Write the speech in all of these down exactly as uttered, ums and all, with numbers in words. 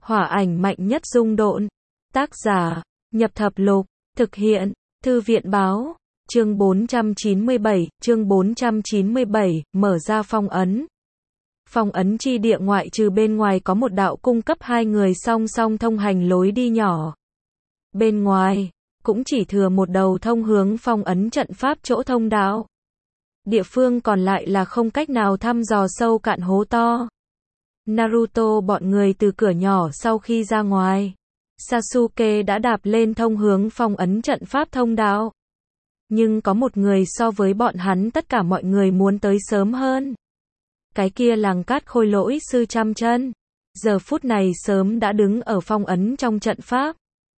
Hỏa ảnh mạnh nhất dung độn. Tác giả, Nhập Thập Lục. Thực hiện, Thư viện báo. Chương bốn trăm chín mươi bảy, chương bốn trăm chín mươi bảy, mở ra phong ấn. Phong ấn chi địa ngoại trừ bên ngoài có một đạo cung cấp hai người song song thông hành lối đi nhỏ. Bên ngoài, cũng chỉ thừa một đầu thông hướng phong ấn trận pháp chỗ thông đạo. Địa phương còn lại là không cách nào thăm dò sâu cạn hố to. Naruto bọn người từ cửa nhỏ sau khi ra ngoài. Sasuke đã đạp lên thông hướng phong ấn trận pháp thông đạo. Nhưng có một người so với bọn hắn tất cả mọi người muốn tới sớm hơn. Cái kia làng cát khôi lỗi sư trăm chân. Giờ phút này sớm đã đứng ở phong ấn trong trận pháp.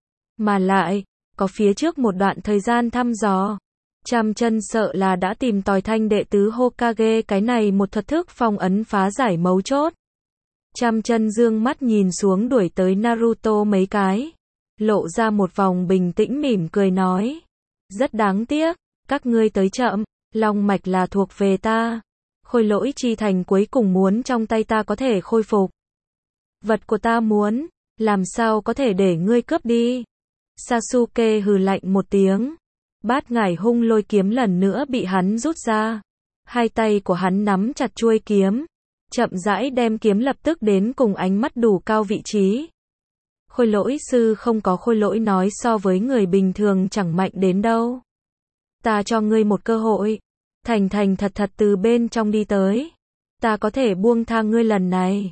Mà lại, có phía trước một đoạn thời gian thăm dò. Trăm chân sợ là đã tìm tòi thanh đệ tứ Hokage cái này một thuật thức phong ấn phá giải mấu chốt. Trăm chân dương mắt nhìn xuống đuổi tới Naruto mấy cái. Lộ ra một vòng bình tĩnh mỉm cười nói. Rất đáng tiếc, các ngươi tới chậm, long mạch là thuộc về ta. Khôi lỗi chi thành cuối cùng muốn trong tay ta có thể khôi phục. Vật của ta muốn, làm sao có thể để ngươi cướp đi. Sasuke hừ lạnh một tiếng. Bát ngải hung lôi kiếm lần nữa bị hắn rút ra. Hai tay của hắn nắm chặt chuôi kiếm. Chậm rãi đem kiếm lập tức đến cùng ánh mắt đủ cao vị trí. Khôi lỗi sư không có khôi lỗi nói so với người bình thường chẳng mạnh đến đâu. Ta cho ngươi một cơ hội. Thành thành thật thật từ bên trong đi tới. Ta có thể buông tha ngươi lần này.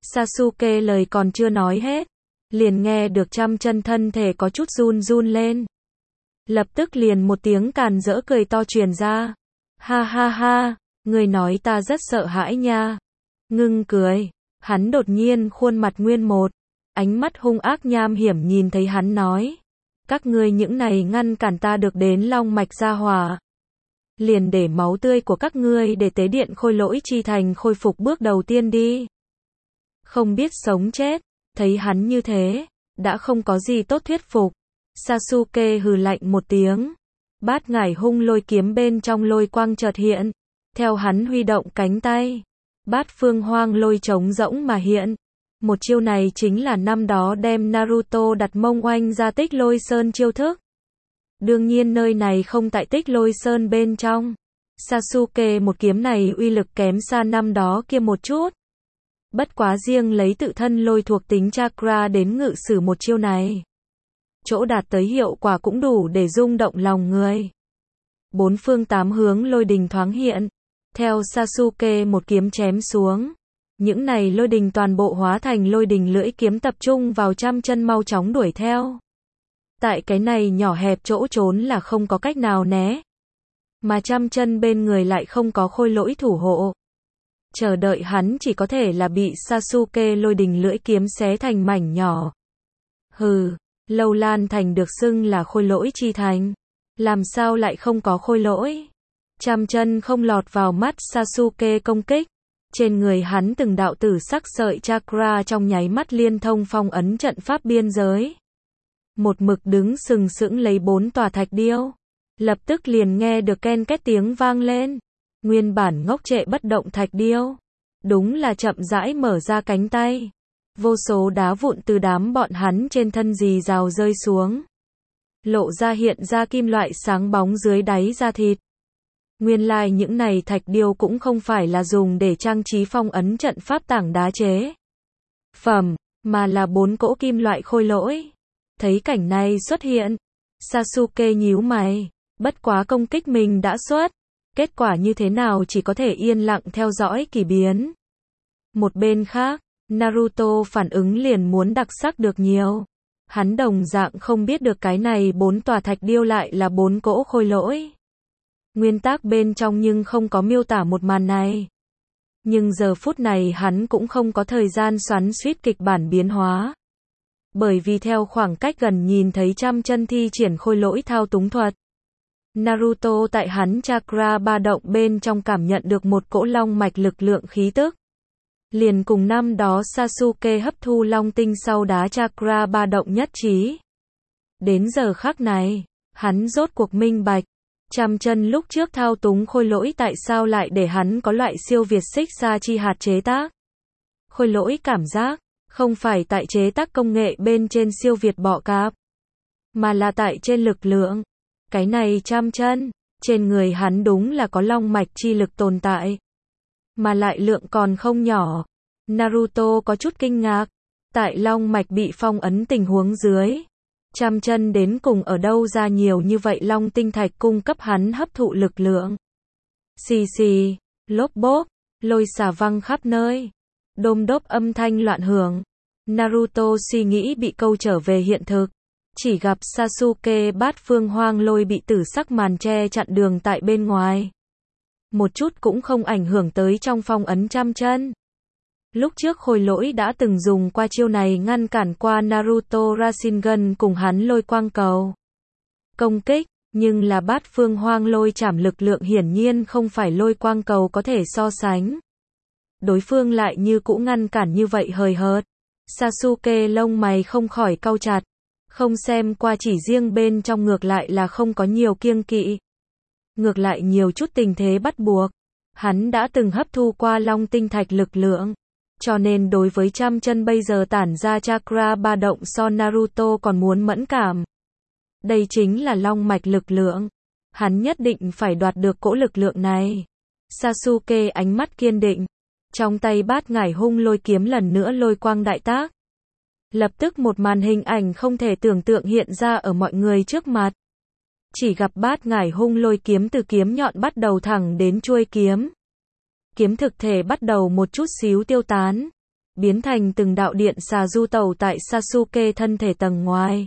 Sasuke lời còn chưa nói hết. Liền nghe được trăm chân thân thể có chút run run lên. Lập tức liền một tiếng càn rỡ cười to truyền ra. Ha ha ha, ngươi nói ta rất sợ hãi nha. Ngưng cười, hắn đột nhiên khuôn mặt nguyên một. Ánh mắt hung ác nham hiểm nhìn thấy hắn nói. Các ngươi những này ngăn cản ta được đến long mạch gia hỏa. Liền để máu tươi của các ngươi để tế điện khôi lỗi chi thành khôi phục bước đầu tiên đi. Không biết sống chết, thấy hắn như thế, đã không có gì tốt thuyết phục. Sasuke hừ lạnh một tiếng. Bát ngải hung lôi kiếm bên trong lôi quang chợt hiện. Theo hắn huy động cánh tay. Bát phương hoang lôi trống rỗng mà hiện. Một chiêu này chính là năm đó đem Naruto đặt mông oanh ra Tích Lôi Sơn chiêu thức. Đương nhiên nơi này không tại Tích Lôi Sơn bên trong. Sasuke một kiếm này uy lực kém xa năm đó kia một chút. Bất quá riêng lấy tự thân lôi thuộc tính chakra đến ngự sử một chiêu này. Chỗ đạt tới hiệu quả cũng đủ để rung động lòng người. Bốn phương tám hướng lôi đình thoáng hiện. Theo Sasuke một kiếm chém xuống. Những này lôi đình toàn bộ hóa thành lôi đình lưỡi kiếm tập trung vào trăm chân mau chóng đuổi theo. Tại cái này nhỏ hẹp chỗ trốn là không có cách nào né. Mà trăm chân bên người lại không có khôi lỗi thủ hộ. Chờ đợi hắn chỉ có thể là bị Sasuke lôi đình lưỡi kiếm xé thành mảnh nhỏ. Hừ, Lâu Lan Thành được xưng là khôi lỗi chi thành. Làm sao lại không có khôi lỗi? Trăm chân không lọt vào mắt Sasuke công kích. Trên người hắn từng đạo tử sắc sợi chakra trong nháy mắt liên thông phong ấn trận pháp biên giới. Một mực đứng sừng sững lấy bốn tòa thạch điêu. Lập tức liền nghe được ken két tiếng vang lên. Nguyên bản ngốc trệ bất động thạch điêu. Đúng là chậm rãi mở ra cánh tay. Vô số đá vụn từ đám bọn hắn trên thân rì rào rơi xuống. Lộ ra hiện ra kim loại sáng bóng dưới đáy da thịt. Nguyên lai like những này thạch điêu cũng không phải là dùng để trang trí phong ấn trận pháp tảng đá chế phẩm, mà là bốn cỗ kim loại khôi lỗi. Thấy cảnh này xuất hiện, Sasuke nhíu mày, bất quá công kích mình đã xuất, kết quả như thế nào chỉ có thể yên lặng theo dõi kỳ biến. Một bên khác, Naruto phản ứng liền muốn đặc sắc được nhiều. Hắn đồng dạng không biết được cái này bốn tòa thạch điêu lại là bốn cỗ khôi lỗi. Nguyên tắc bên trong nhưng không có miêu tả một màn này. Nhưng giờ phút này hắn cũng không có thời gian xoắn xuýt kịch bản biến hóa. Bởi vì theo khoảng cách gần nhìn thấy trăm chân thi triển khôi lỗi thao túng thuật. Naruto tại hắn chakra ba động bên trong cảm nhận được một cỗ long mạch lực lượng khí tức. Liền cùng năm đó Sasuke hấp thu long tinh sau đá chakra ba động nhất trí. Đến giờ khắc này, hắn rốt cuộc minh bạch. Trăm chân lúc trước thao túng khôi lỗi tại sao lại để hắn có loại siêu việt xích xa chi hạt chế tác. Khôi lỗi cảm giác, Không phải tại chế tác công nghệ bên trên siêu việt bọ cạp, mà là tại trên lực lượng. Cái này trăm chân, trên người hắn đúng là có long mạch chi lực tồn tại, mà lại lượng còn không nhỏ. Naruto có chút kinh ngạc, tại long mạch bị phong ấn tình huống dưới, trăm chân đến cùng ở đâu ra nhiều như vậy long tinh thạch cung cấp hắn hấp thụ lực lượng. Xì xì, lốp bốp, lôi xả văng khắp nơi, đôm đốp âm thanh loạn hưởng. Naruto suy nghĩ bị câu trở về hiện thực, chỉ gặp Sasuke bát phương hoang lôi bị tử sắc màn che chặn đường tại bên ngoài. Một chút cũng không ảnh hưởng tới trong phong ấn trăm chân. Lúc trước Khôi Lỗi đã từng dùng qua chiêu này ngăn cản qua Naruto Rasengan cùng hắn lôi quang cầu công kích, nhưng là bát phương hoang lôi chảm lực lượng hiển nhiên không phải lôi quang cầu có thể so sánh. Đối phương lại như cũ ngăn cản như vậy hời hợt. Sasuke lông mày không khỏi cau chặt, không xem qua chỉ riêng bên trong ngược lại là không có nhiều kiêng kỵ. Ngược lại nhiều chút tình thế bắt buộc. Hắn đã từng hấp thu qua long tinh thạch lực lượng, cho nên đối với trăm chân bây giờ tản ra chakra ba động so Naruto còn muốn mẫn cảm. Đây chính là long mạch lực lượng. Hắn nhất định phải đoạt được cỗ lực lượng này. Sasuke ánh mắt kiên định. Trong tay bát ngải hung lôi kiếm lần nữa lôi quang đại tác. Lập tức một màn hình ảnh không thể tưởng tượng hiện ra ở mọi người trước mặt. Chỉ gặp bát ngải hung lôi kiếm từ kiếm nhọn bắt đầu thẳng đến chuôi kiếm. Kiếm thực thể bắt đầu một chút xíu tiêu tán, biến thành từng đạo điện xà du tẩu tại Sasuke thân thể tầng ngoài.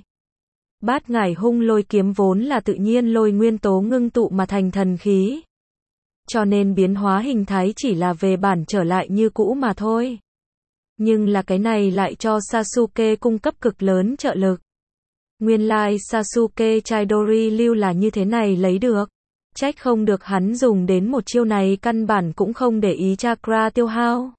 Bát ngải hung lôi kiếm vốn là tự nhiên lôi nguyên tố ngưng tụ mà thành thần khí, cho nên biến hóa hình thái chỉ là về bản trở lại như cũ mà thôi. Nhưng là cái này lại cho Sasuke cung cấp cực lớn trợ lực. Nguyên lai Sasuke Chidori lưu là như thế này lấy được. Trách không được hắn dùng đến một chiêu này căn bản cũng không để ý chakra tiêu hao.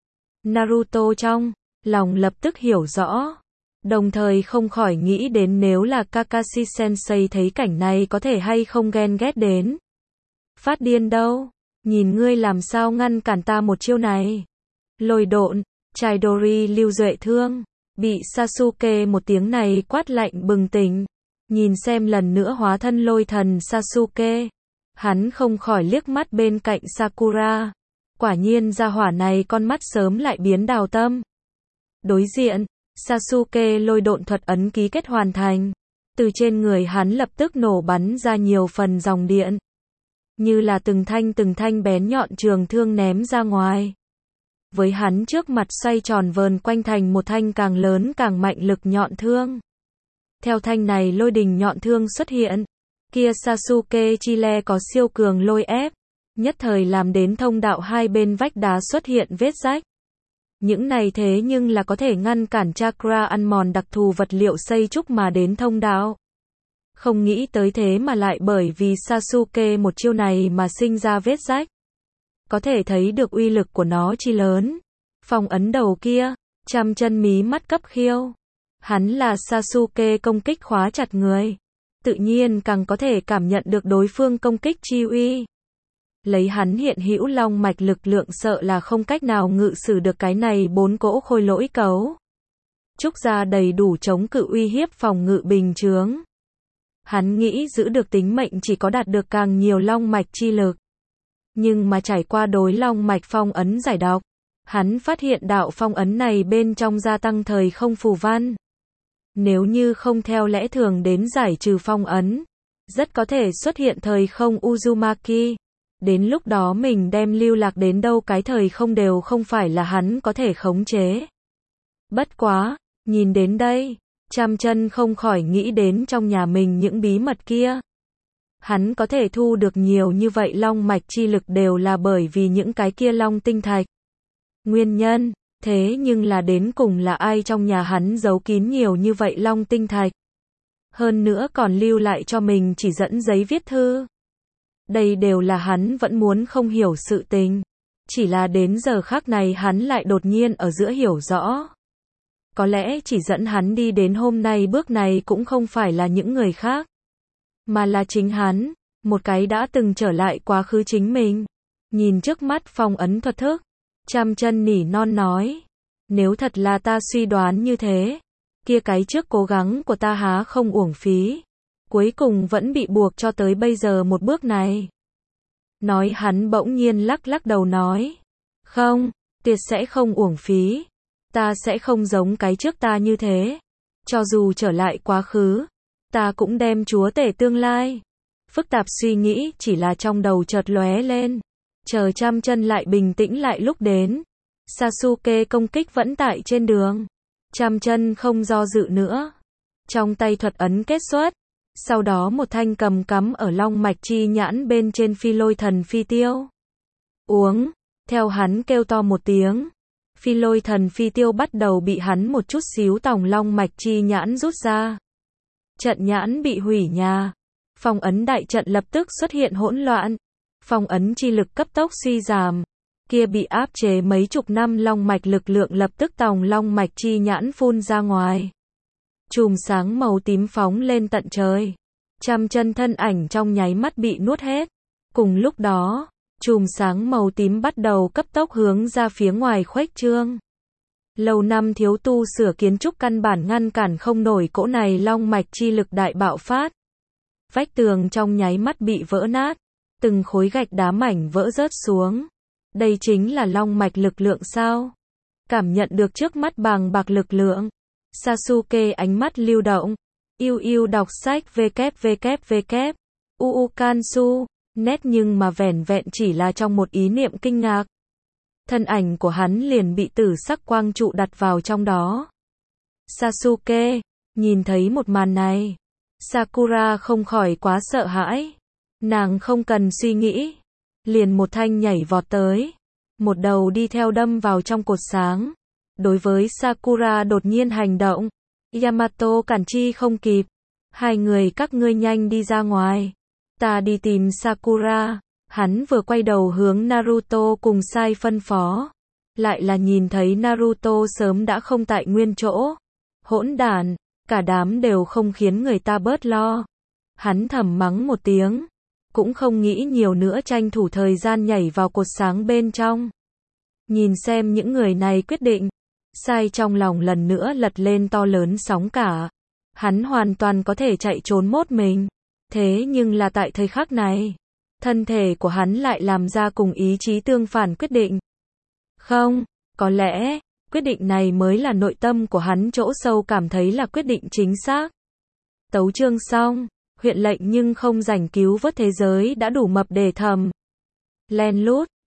Naruto trong lòng lập tức hiểu rõ, đồng thời không khỏi nghĩ đến nếu là Kakashi Sensei thấy cảnh này có thể hay không ghen ghét đến. Phát điên đâu, nhìn ngươi làm sao ngăn cản ta một chiêu này. Lôi độn, Chidori lưu duệ thương, bị Sasuke một tiếng này quát lạnh bừng tỉnh, nhìn xem lần nữa hóa thân lôi thần Sasuke. Hắn không khỏi liếc mắt bên cạnh Sakura. Quả nhiên gia hỏa này con mắt sớm lại biến đào tâm. Đối diện, Sasuke lôi độn thuật ấn ký kết hoàn thành. Từ trên người hắn lập tức nổ bắn ra nhiều phần dòng điện. Như là từng thanh từng thanh bén nhọn trường thương ném ra ngoài. Với hắn trước mặt xoay tròn vờn quanh thành một thanh càng lớn càng mạnh lực nhọn thương. Theo thanh này lôi đình nhọn thương xuất hiện. Kia Sasuke Chile có siêu cường lôi ép, nhất thời làm đến thông đạo hai bên vách đá xuất hiện vết rách. Những này thế nhưng là có thể ngăn cản chakra ăn mòn đặc thù vật liệu xây trúc mà đến thông đạo. Không nghĩ tới thế mà lại bởi vì Sasuke một chiêu này mà sinh ra vết rách. Có thể thấy được uy lực của nó chi lớn. Phong ấn đầu kia, trăm chân mí mắt cấp khiêu. Hắn là Sasuke công kích khóa chặt người. Tự nhiên càng có thể cảm nhận được đối phương công kích chi uy. Lấy hắn hiện hữu long mạch lực lượng sợ là không cách nào ngự sử được cái này bốn cỗ khôi lỗi cấu. Trúc ra đầy đủ chống cự uy hiếp phòng ngự bình chướng. Hắn nghĩ giữ được tính mệnh chỉ có đạt được càng nhiều long mạch chi lực. Nhưng mà trải qua đối long mạch phong ấn giải độc, hắn phát hiện đạo phong ấn này bên trong gia tăng thời không phù văn. Nếu như không theo lẽ thường đến giải trừ phong ấn, rất có thể xuất hiện thời không Uzumaki. Đến lúc đó mình đem lưu lạc đến đâu cái thời không đều không phải là hắn có thể khống chế. Bất quá, nhìn đến đây, trăm chân không khỏi nghĩ đến trong nhà mình những bí mật kia. Hắn có thể thu được nhiều như vậy long mạch chi lực đều là bởi vì những cái kia long tinh thạch. Nguyên nhân, thế nhưng là đến cùng là ai trong nhà hắn giấu kín nhiều như vậy long tinh thạch. Hơn nữa còn lưu lại cho mình chỉ dẫn giấy viết thư. Đây đều là hắn vẫn muốn không hiểu sự tình. Chỉ là đến giờ khắc này hắn lại đột nhiên ở giữa hiểu rõ. Có lẽ chỉ dẫn hắn đi đến hôm nay bước này cũng không phải là những người khác, mà là chính hắn, một cái đã từng trở lại quá khứ chính mình. Nhìn trước mắt phong ấn thuật thức, trăm chân nỉ non nói. Nếu thật là ta suy đoán như thế, kia cái trước cố gắng của ta há không uổng phí. Cuối cùng vẫn bị buộc cho tới bây giờ một bước này. Nói hắn bỗng nhiên lắc lắc đầu nói. Không, tuyệt sẽ không uổng phí. Ta sẽ không giống cái trước ta như thế. Cho dù trở lại quá khứ, ta cũng đem chúa tể tương lai. Phức tạp suy nghĩ chỉ là trong đầu chợt lóe lên. Chờ trăm chân lại bình tĩnh lại lúc đến. Sasuke công kích vẫn tại trên đường. Trăm chân không do dự nữa. Trong tay thuật ấn kết xuất. Sau đó một thanh cầm cắm ở long mạch chi nhãn bên trên phi lôi thần phi tiêu. Uống. Theo hắn kêu to một tiếng. Phi lôi thần phi tiêu bắt đầu bị hắn một chút xíu tòng long mạch chi nhãn rút ra. Trận nhãn bị hủy nhà. Phong ấn đại trận lập tức xuất hiện hỗn loạn. Phong ấn chi lực cấp tốc suy giảm. Kia bị áp chế mấy chục năm long mạch lực lượng lập tức tòng long mạch chi nhãn phun ra ngoài. Chùm sáng màu tím phóng lên tận trời. Trăm chân thân ảnh trong nháy mắt bị nuốt hết. Cùng lúc đó, chùm sáng màu tím bắt đầu cấp tốc hướng ra phía ngoài khuếch trương. Lâu năm thiếu tu sửa kiến trúc căn bản ngăn cản không nổi cỗ này long mạch chi lực đại bạo phát. Vách tường trong nháy mắt bị vỡ nát. Từng khối gạch đá mảnh vỡ rớt xuống. Đây chính là long mạch lực lượng sao? Cảm nhận được trước mắt bàng bạc lực lượng. Sasuke ánh mắt lưu động. Yêu yêu đọc sách www. Uu Kansu. Nét nhưng mà vẻn vẹn chỉ là trong một ý niệm kinh ngạc. Thân ảnh của hắn liền bị tử sắc quang trụ đặt vào trong đó. Sasuke. Nhìn thấy một màn này. Sakura không khỏi quá sợ hãi. Nàng không cần suy nghĩ. Liền một thanh nhảy vọt tới. Một đầu đi theo đâm vào trong cột sáng. Đối với Sakura đột nhiên hành động. Yamato cản chi không kịp. Hai người các ngươi nhanh đi ra ngoài. Ta đi tìm Sakura. Hắn vừa quay đầu hướng Naruto cùng Sai phân phó. Lại là nhìn thấy Naruto sớm đã không tại nguyên chỗ. Hỗn đản, cả đám đều không khiến người ta bớt lo. Hắn thầm mắng một tiếng. Cũng không nghĩ nhiều nữa tranh thủ thời gian nhảy vào cột sáng bên trong. Nhìn xem những người này quyết định. Sai trong lòng lần nữa lật lên to lớn sóng cả. Hắn hoàn toàn có thể chạy trốn mốt mình. Thế nhưng là tại thời khắc này. Thân thể của hắn lại làm ra cùng ý chí tương phản quyết định. Không, có lẽ, quyết định này mới là nội tâm của hắn chỗ sâu cảm thấy là quyết định chính xác. Tấu chương xong, huyện lệnh nhưng không rảnh cứu vớt thế giới đã đủ mập để thầm. Len lút.